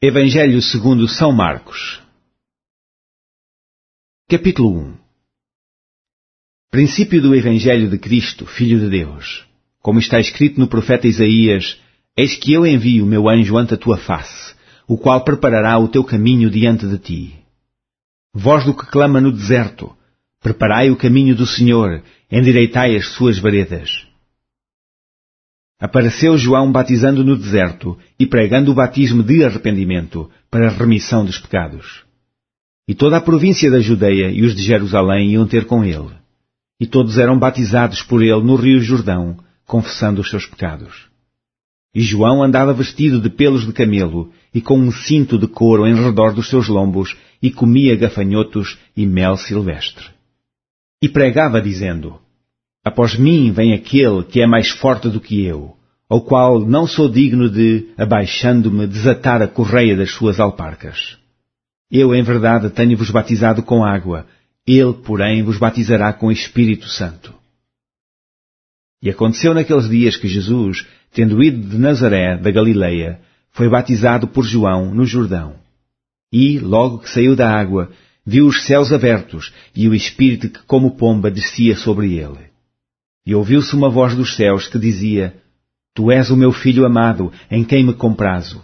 Evangelho segundo São Marcos. Capítulo 1. Princípio do Evangelho de Cristo, Filho de Deus. Como está escrito no profeta Isaías: Eis que eu envio o meu anjo ante a tua face, o qual preparará o teu caminho diante de ti. Voz do que clama no deserto: Preparai o caminho do Senhor, endireitai as suas veredas. Apareceu João batizando no deserto e pregando o batismo de arrependimento para a remissão dos pecados. E toda a província da Judeia e os de Jerusalém iam ter com ele. E todos eram batizados por ele no rio Jordão, confessando os seus pecados. E João andava vestido de pelos de camelo e com um cinto de couro em redor dos seus lombos e comia gafanhotos e mel silvestre. E pregava dizendo: Após mim vem aquele que é mais forte do que eu, ao qual não sou digno de, abaixando-me, desatar a correia das suas alparcas. Eu, em verdade, tenho-vos batizado com água, ele, porém, vos batizará com Espírito Santo. E aconteceu naqueles dias que Jesus, tendo ido de Nazaré, da Galileia, foi batizado por João no Jordão. E, logo que saiu da água, viu os céus abertos e o Espírito que como pomba descia sobre ele. E ouviu-se uma voz dos céus que dizia: Tu és o meu Filho amado, em quem me comprazo.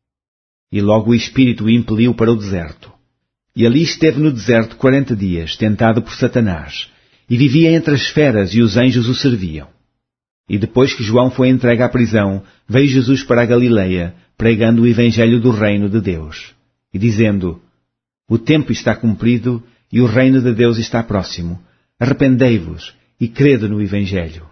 E logo o Espírito o impeliu para o deserto. E ali esteve no deserto 40 dias, tentado por Satanás, e vivia entre as feras e os anjos o serviam. E depois que João foi entregue à prisão, veio Jesus para a Galileia, pregando o Evangelho do reino de Deus, e dizendo: O tempo está cumprido e o reino de Deus está próximo. Arrependei-vos e crede no Evangelho.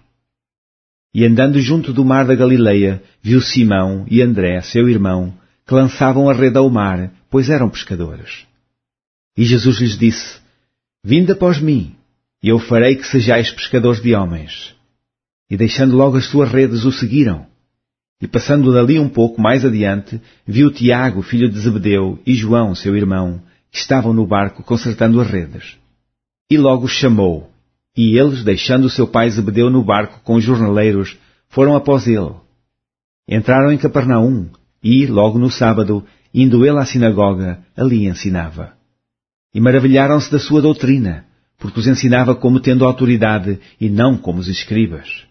E andando junto do mar da Galileia, viu Simão e André, seu irmão, que lançavam a rede ao mar, pois eram pescadores. E Jesus lhes disse: Vinde após mim, e eu farei que sejais pescadores de homens. E deixando logo as suas redes, o seguiram. E passando dali um pouco mais adiante, viu Tiago, filho de Zebedeu, e João, seu irmão, que estavam no barco consertando as redes. E logo os chamou. E eles, deixando o seu pai Zebedeu no barco com os jornaleiros, foram após ele. Entraram em Capernaum, e, logo no sábado, indo ele à sinagoga, ali ensinava. E maravilharam-se da sua doutrina, porque os ensinava como tendo autoridade, e não como os escribas.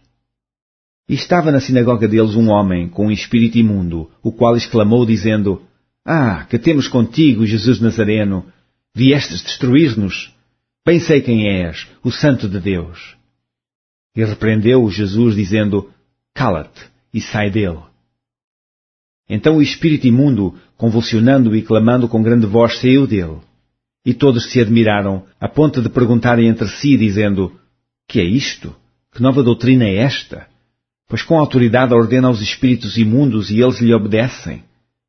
E estava na sinagoga deles um homem com um espírito imundo, o qual exclamou, dizendo: que temos contigo, Jesus Nazareno? Viestes destruir-nos? Bem sei quem és, o Santo de Deus. E repreendeu-o Jesus, dizendo: Cala-te, e sai dele. Então o espírito imundo, convulsionando e clamando com grande voz, saiu dele. E todos se admiraram, a ponto de perguntarem entre si, dizendo: Que é isto? Que nova doutrina é esta? Pois com autoridade ordena aos espíritos imundos e eles lhe obedecem.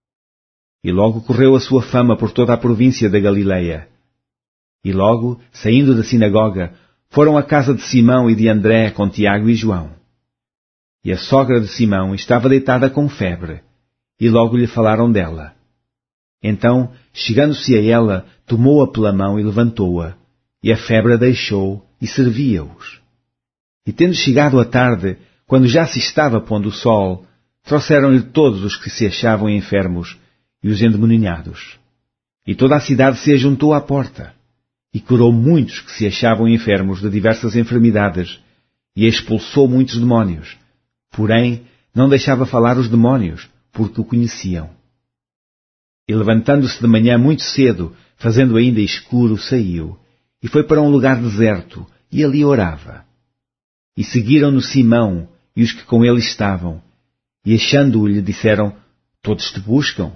E logo correu a sua fama por toda a província da Galileia. E logo, saindo da sinagoga, foram à casa de Simão e de André com Tiago e João. E a sogra de Simão estava deitada com febre, e logo lhe falaram dela. Então, chegando-se a ela, tomou-a pela mão e levantou-a, e a febre a deixou, e servia-os. E tendo chegado a tarde, quando já se estava pondo o sol, trouxeram-lhe todos os que se achavam enfermos e os endemoniados. E toda a cidade se ajuntou à porta, e curou muitos que se achavam enfermos de diversas enfermidades, e expulsou muitos demónios. Porém, não deixava falar os demónios, porque o conheciam. E levantando-se de manhã muito cedo, fazendo ainda escuro, saiu, e foi para um lugar deserto, e ali orava. E seguiram-no Simão e os que com ele estavam, e achando-o lhe disseram: Todos te buscam.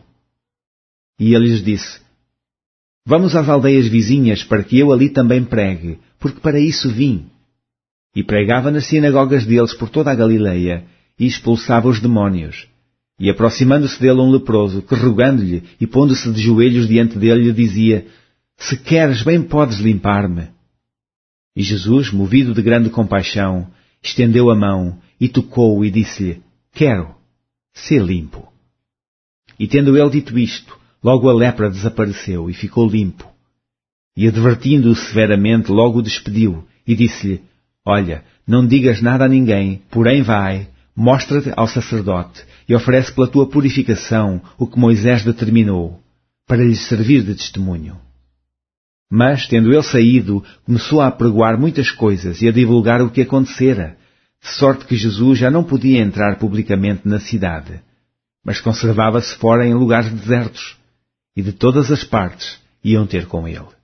E ele lhes disse: Vamos às aldeias vizinhas, para que eu ali também pregue, porque para isso vim. E pregava nas sinagogas deles por toda a Galileia, e expulsava os demónios. E aproximando-se dele um leproso, que rogando-lhe e pondo-se de joelhos diante dele, lhe dizia: Se queres, bem podes limpar-me. E Jesus, movido de grande compaixão, estendeu a mão e tocou-o e disse-lhe: Quero, sê limpo. E tendo ele dito isto, logo a lepra desapareceu e ficou limpo. E advertindo-o severamente, logo o despediu e disse-lhe: Olha, não digas nada a ninguém, porém vai, mostra-te ao sacerdote e oferece pela tua purificação o que Moisés determinou, para lhes servir de testemunho. Mas, tendo ele saído, começou a apregoar muitas coisas e a divulgar o que acontecera, de sorte que Jesus já não podia entrar publicamente na cidade, mas conservava-se fora em lugares desertos, e de todas as partes iam ter com ele.